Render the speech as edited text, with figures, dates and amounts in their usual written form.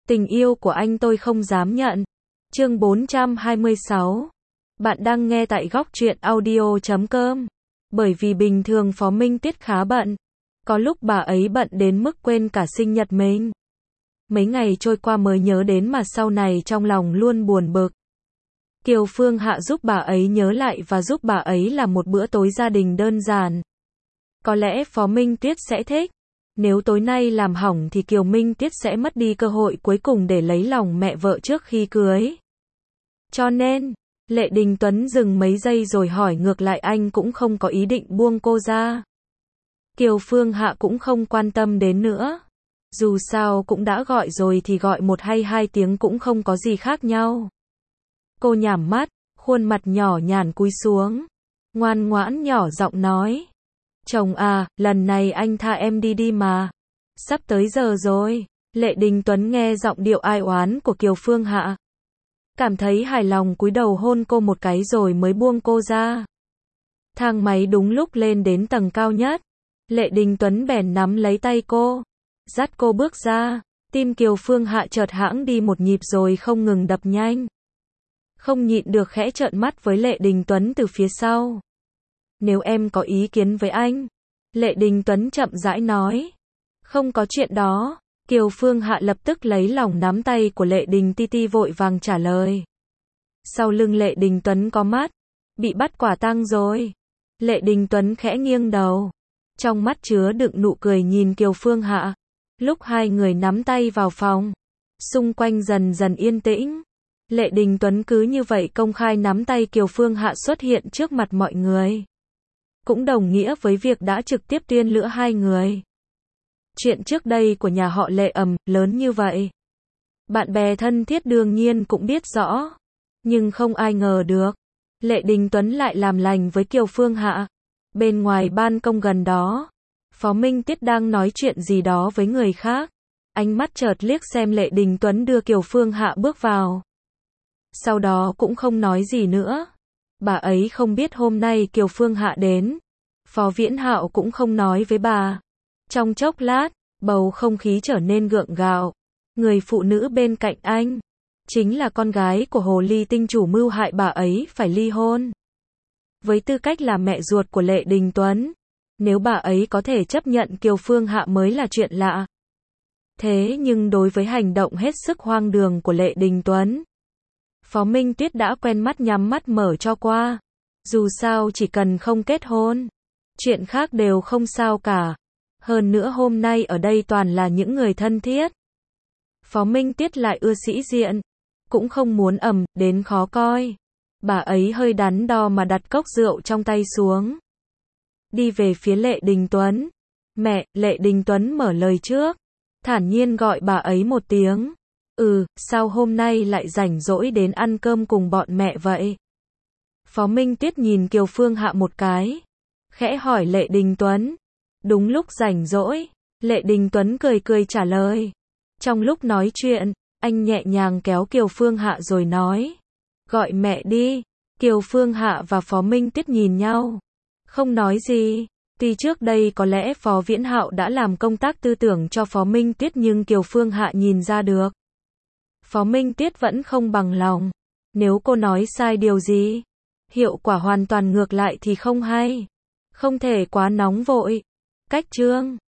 Tình yêu của anh tôi không dám nhận. Chương 426. Bạn đang nghe tại góc truyện audio.com. Bởi vì bình thường Phó Minh Tuyết khá bận. Có lúc bà ấy bận đến mức quên cả sinh nhật mình. Mấy ngày trôi qua mới nhớ đến mà sau này trong lòng luôn buồn bực. Kiều Phương Hạ giúp bà ấy nhớ lại và giúp bà ấy làm một bữa tối gia đình đơn giản. Có lẽ Phó Minh Tuyết sẽ thích. Nếu tối nay làm hỏng thì Kiều Minh Tuyết sẽ mất đi cơ hội cuối cùng để lấy lòng mẹ vợ trước khi cưới. Cho nên, Lệ Đình Tuấn dừng mấy giây rồi hỏi ngược lại, anh cũng không có ý định buông cô ra. Kiều Phương Hạ cũng không quan tâm đến nữa. Dù sao cũng đã gọi rồi thì gọi một hay hai tiếng cũng không có gì khác nhau. Cô nhảm mắt, khuôn mặt nhỏ nhàn cúi xuống. Ngoan ngoãn nhỏ giọng nói. Chồng à, lần này anh tha em đi mà. Sắp tới giờ rồi. Lệ Đình Tuấn nghe giọng điệu ai oán của Kiều Phương Hạ. Cảm thấy hài lòng cúi đầu hôn cô một cái rồi mới buông cô ra. Thang máy đúng lúc lên đến tầng cao nhất. Lệ Đình Tuấn bèn nắm lấy tay cô. Dắt cô bước ra. Tim Kiều Phương Hạ chợt hãng đi một nhịp rồi không ngừng đập nhanh. Không nhịn được khẽ trợn mắt với Lệ Đình Tuấn từ phía sau. Nếu em có ý kiến với anh. Lệ Đình Tuấn chậm rãi nói. Không có chuyện đó. Kiều Phương Hạ lập tức lấy lòng nắm tay của Lệ Đình Ti vội vàng trả lời. Sau lưng Lệ Đình Tuấn có mắt. Bị bắt quả tang rồi. Lệ Đình Tuấn khẽ nghiêng đầu. Trong mắt chứa đựng nụ cười nhìn Kiều Phương Hạ. Lúc hai người nắm tay vào phòng. Xung quanh dần dần yên tĩnh. Lệ Đình Tuấn cứ như vậy công khai nắm tay Kiều Phương Hạ xuất hiện trước mặt mọi người. Cũng đồng nghĩa với việc đã trực tiếp tuyên lửa hai người. Chuyện trước đây của nhà họ Lệ lớn như vậy. Bạn bè thân thiết đương nhiên cũng biết rõ. Nhưng không ai ngờ được. Lệ Đình Tuấn lại làm lành với Kiều Phương Hạ. Bên ngoài ban công gần đó. Phó Minh Tuyết đang nói chuyện gì đó với người khác. Ánh mắt chợt liếc xem Lệ Đình Tuấn đưa Kiều Phương Hạ bước vào. Sau đó cũng không nói gì nữa. Bà ấy không biết hôm nay Kiều Phương Hạ đến. Phó Viễn Hạo cũng không nói với bà. Trong chốc lát, bầu không khí trở nên gượng gạo. Người phụ nữ bên cạnh anh chính là con gái của hồ ly tinh chủ mưu hại bà ấy phải ly hôn. Với tư cách là mẹ ruột của Lệ Đình Tuấn, nếu bà ấy có thể chấp nhận Kiều Phương Hạ mới là chuyện lạ. Thế nhưng đối với hành động hết sức hoang đường của Lệ Đình Tuấn, Phó Minh Tuyết đã quen mắt nhắm mắt mở cho qua. Dù sao chỉ cần không kết hôn, chuyện khác đều không sao cả. Hơn nữa hôm nay ở đây toàn là những người thân thiết. Phó Minh Tuyết lại ưa sĩ diện, cũng không muốn đến khó coi. Bà ấy hơi đắn đo mà đặt cốc rượu trong tay xuống. Đi về phía Lệ Đình Tuấn. Mẹ, Lệ Đình Tuấn mở lời trước. Thản nhiên gọi bà ấy một tiếng. Sao hôm nay lại rảnh rỗi đến ăn cơm cùng bọn mẹ vậy? Phó Minh Tuyết nhìn Kiều Phương Hạ một cái. Khẽ hỏi Lệ Đình Tuấn. Đúng lúc rảnh rỗi. Lệ Đình Tuấn cười cười trả lời. Trong lúc nói chuyện, anh nhẹ nhàng kéo Kiều Phương Hạ rồi nói. Gọi mẹ đi. Kiều Phương Hạ và Phó Minh Tuyết nhìn nhau. Không nói gì. Tuy trước đây có lẽ Phó Viễn Hạo đã làm công tác tư tưởng cho Phó Minh Tuyết nhưng Kiều Phương Hạ nhìn ra được. Phó Minh Tuyết vẫn không bằng lòng. Nếu cô nói sai điều gì, hiệu quả hoàn toàn ngược lại thì không hay. Không thể quá nóng vội. Cách chương